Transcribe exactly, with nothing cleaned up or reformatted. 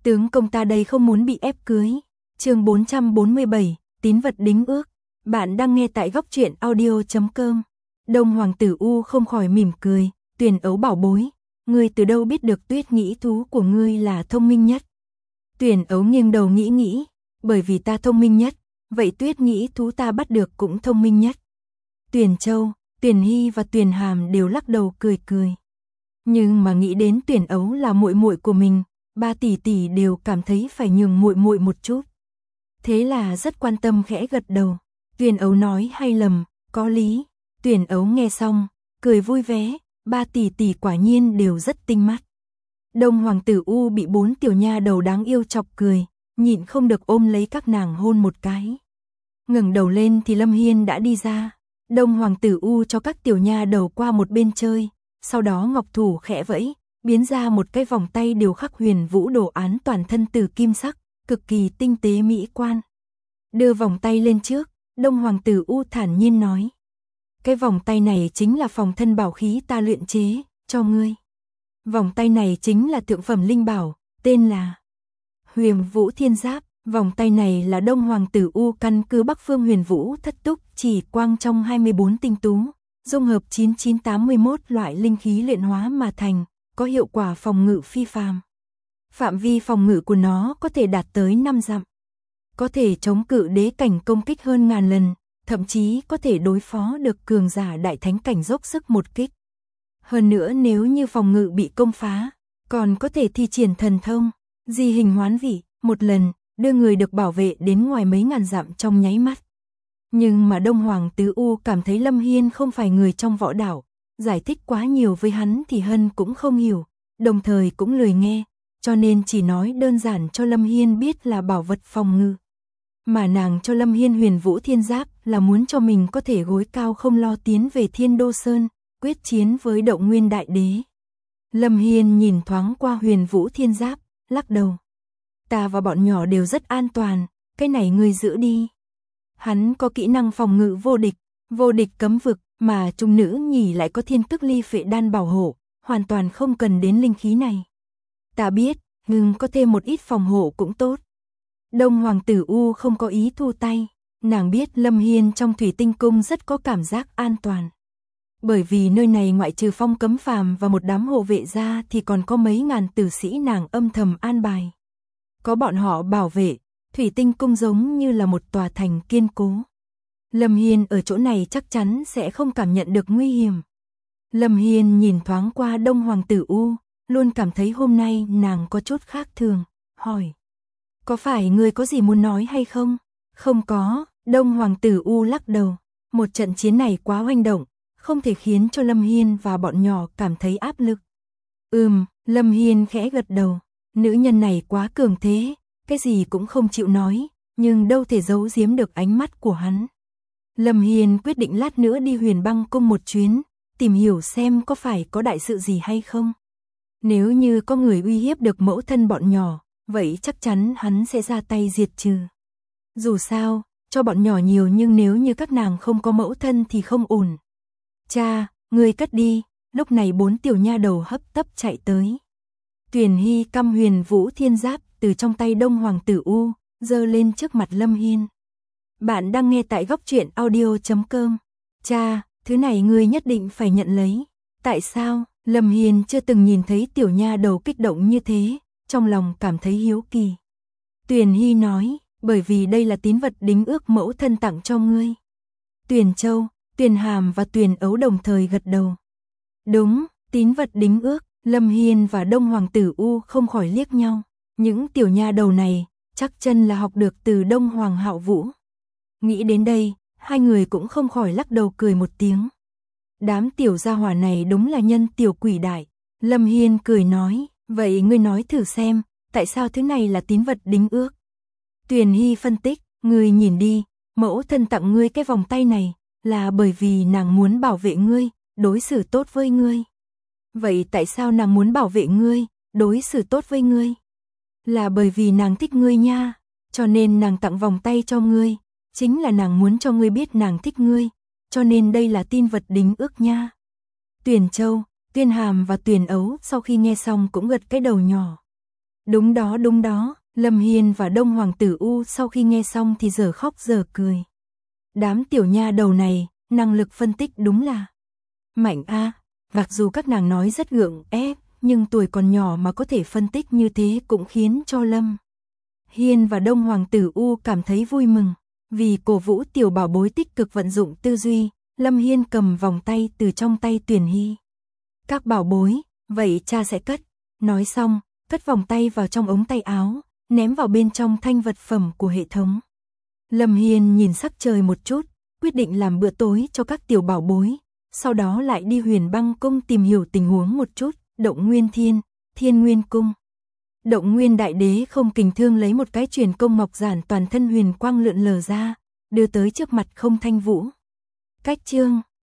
Tướng công ta đây không muốn bị ép cưới. Chương bốn trăm bốn mươi bảy, tín vật đính ước. Bạn đang nghe tại góc truyện audio chấm com. Đông Hoàng tử U không khỏi mỉm cười, Tuyền ấu bảo bối, ngươi từ đâu biết được Tuyết nghĩ thú của ngươi là thông minh nhất? Tuyền ấu nghiêng đầu nghĩ nghĩ, bởi vì ta thông minh nhất, vậy Tuyết nghĩ thú ta bắt được cũng thông minh nhất. Tuyền Châu, Tuyền Hy và Tuyền Hàm đều lắc đầu cười cười. Nhưng mà nghĩ đến Tuyền ấu là muội muội của mình, ba tỷ tỷ đều cảm thấy phải nhường muội muội một chút. Thế là rất quan tâm khẽ gật đầu. Tuyền ấu nói hay lầm, có lý. Tuyền ấu nghe xong, cười vui vẻ, ba tỷ tỷ quả nhiên đều rất tinh mắt. Đông Hoàng tử U bị bốn tiểu nha đầu đáng yêu chọc cười, nhịn không được ôm lấy các nàng hôn một cái. Ngẩng đầu lên thì Lâm Hiên đã đi ra. Đông Hoàng tử U cho các tiểu nha đầu qua một bên chơi, sau đó ngọc thủ khẽ vẫy, biến ra một cái vòng tay điều khắc huyền vũ đồ án toàn thân từ kim sắc, cực kỳ tinh tế mỹ quan. Đưa vòng tay lên trước, Đông Hoàng tử U thản nhiên nói: cái vòng tay này chính là phòng thân bảo khí ta luyện chế, cho ngươi. Vòng tay này chính là thượng phẩm linh bảo, tên là Huyền Vũ Thiên Giáp. Vòng tay này là Đông Hoàng tử U căn cứ Bắc Phương Huyền Vũ thất túc chỉ quang trong hai mươi bốn tinh tú, dung hợp chín nghìn chín trăm tám mươi mốt loại linh khí luyện hóa mà thành, có hiệu quả phòng ngự phi phàm. Phạm vi phòng ngự của nó có thể đạt tới năm dặm. Có thể chống cự đế cảnh công kích hơn ngàn lần, thậm chí có thể đối phó được cường giả đại thánh cảnh dốc sức một kích. Hơn nữa nếu như phòng ngự bị công phá, còn có thể thi triển thần thông, di hình hoán vị, một lần, đưa người được bảo vệ đến ngoài mấy ngàn dặm trong nháy mắt. Nhưng mà Đông Hoàng tử U cảm thấy Lâm Hiên không phải người trong võ đảo, giải thích quá nhiều với hắn thì Hân cũng không hiểu, đồng thời cũng lười nghe, cho nên chỉ nói đơn giản cho Lâm Hiên biết là bảo vật phòng ngự. Mà nàng cho Lâm Hiên Huyền Vũ Thiên Giáp là muốn cho mình có thể gối cao không lo tiến về Thiên Đô Sơn, quyết chiến với Động Nguyên Đại Đế. Lâm Hiên nhìn thoáng qua Huyền Vũ Thiên Giáp, lắc đầu. Ta và bọn nhỏ đều rất an toàn, cái này ngươi giữ đi. Hắn có kỹ năng phòng ngự vô địch, vô địch cấm vực, mà trung nữ nhỉ lại có thiên tức ly phệ đan bảo hộ, hoàn toàn không cần đến linh khí này. Ta biết, nhưng có thêm một ít phòng hộ cũng tốt. Đông Hoàng tử U không có ý thu tay, nàng biết Lâm Hiên trong Thủy Tinh Cung rất có cảm giác an toàn. Bởi vì nơi này ngoại trừ Phong Cấm Phàm và một đám hộ vệ ra thì còn có mấy ngàn tử sĩ nàng âm thầm an bài. Có bọn họ bảo vệ, Thủy Tinh Cung giống như là một tòa thành kiên cố. Lâm Hiên ở chỗ này chắc chắn sẽ không cảm nhận được nguy hiểm. Lâm Hiên nhìn thoáng qua Đông Hoàng tử U, luôn cảm thấy hôm nay nàng có chút khác thường, hỏi. Có phải ngươi có gì muốn nói hay không? Không có, Đông Hoàng tử U lắc đầu. Một trận chiến này quá hoành động, không thể khiến cho Lâm Hiên và bọn nhỏ cảm thấy áp lực. Ừm, Lâm Hiên khẽ gật đầu. Nữ nhân này quá cường thế, cái gì cũng không chịu nói, nhưng đâu thể giấu giếm được ánh mắt của hắn. Lâm Hiên quyết định lát nữa đi Huyền Băng Cung một chuyến, tìm hiểu xem có phải có đại sự gì hay không. Nếu như có người uy hiếp được mẫu thân bọn nhỏ, vậy chắc chắn hắn sẽ ra tay diệt trừ. Dù sao, cho bọn nhỏ nhiều nhưng nếu như các nàng không có mẫu thân thì không ổn. Cha, ngươi cất đi, lúc này bốn tiểu nha đầu hấp tấp chạy tới. Tuyền Hy căm Huyền Vũ Thiên Giáp từ trong tay Đông Hoàng tử U, giơ lên trước mặt Lâm Hiên. Bạn đang nghe tại góc truyện audio chấm com. Cha, thứ này ngươi nhất định phải nhận lấy. Tại sao? Lâm Hiên chưa từng nhìn thấy tiểu nha đầu kích động như thế, trong lòng cảm thấy hiếu kỳ. Tuyền Hy nói, bởi vì đây là tín vật đính ước mẫu thân tặng cho ngươi. Tuyền Châu, Tuyền Hàm và Tuyền Ấu đồng thời gật đầu. Đúng, tín vật đính ước. Lâm Hiên và Đông Hoàng tử U không khỏi liếc nhau. Những tiểu nha đầu này chắc chân là học được từ Đông Hoàng Hạo Vũ. Nghĩ đến đây, hai người cũng không khỏi lắc đầu cười một tiếng. Đám tiểu gia hỏa này đúng là nhân tiểu quỷ đại. Lâm Hiên cười nói, vậy ngươi nói thử xem, tại sao thứ này là tín vật đính ước? Tuyền Hy phân tích, ngươi nhìn đi, mẫu thân tặng ngươi cái vòng tay này, là bởi vì nàng muốn bảo vệ ngươi, đối xử tốt với ngươi. Vậy tại sao nàng muốn bảo vệ ngươi, đối xử tốt với ngươi? Là bởi vì nàng thích ngươi nha, cho nên nàng tặng vòng tay cho ngươi, chính là nàng muốn cho ngươi biết nàng thích ngươi, cho nên đây là tin vật đính ước nha. Tuyền Châu, Tuyền Hàm và Tuyền Ấu sau khi nghe xong cũng gật cái đầu nhỏ. Đúng đó đúng đó, Lâm Hiên và Đông Hoàng tử U sau khi nghe xong thì giờ khóc giờ cười. Đám tiểu nha đầu này, năng lực phân tích đúng là mạnh a. Mặc dù các nàng nói rất gượng ép, nhưng tuổi còn nhỏ mà có thể phân tích như thế cũng khiến cho Lâm Hiên và Đông Hoàng tử U cảm thấy vui mừng. Vì cổ vũ tiểu bảo bối tích cực vận dụng tư duy, Lâm Hiên cầm vòng tay từ trong tay Tuyển Hy. Các bảo bối, vậy cha sẽ cất. Nói xong, cất vòng tay vào trong ống tay áo, ném vào bên trong thanh vật phẩm của hệ thống. Lâm Hiên nhìn sắc trời một chút, quyết định làm bữa tối cho các tiểu bảo bối, sau đó lại đi Huyền Băng Cung tìm hiểu tình huống một chút. Động Nguyên Thiên, Thiên Nguyên Cung. Động Nguyên Đại Đế không kình thương lấy một cái truyền công ngọc giản toàn thân huyền quang lượn lờ ra, đưa tới trước mặt Không Thanh Vũ. Cách chương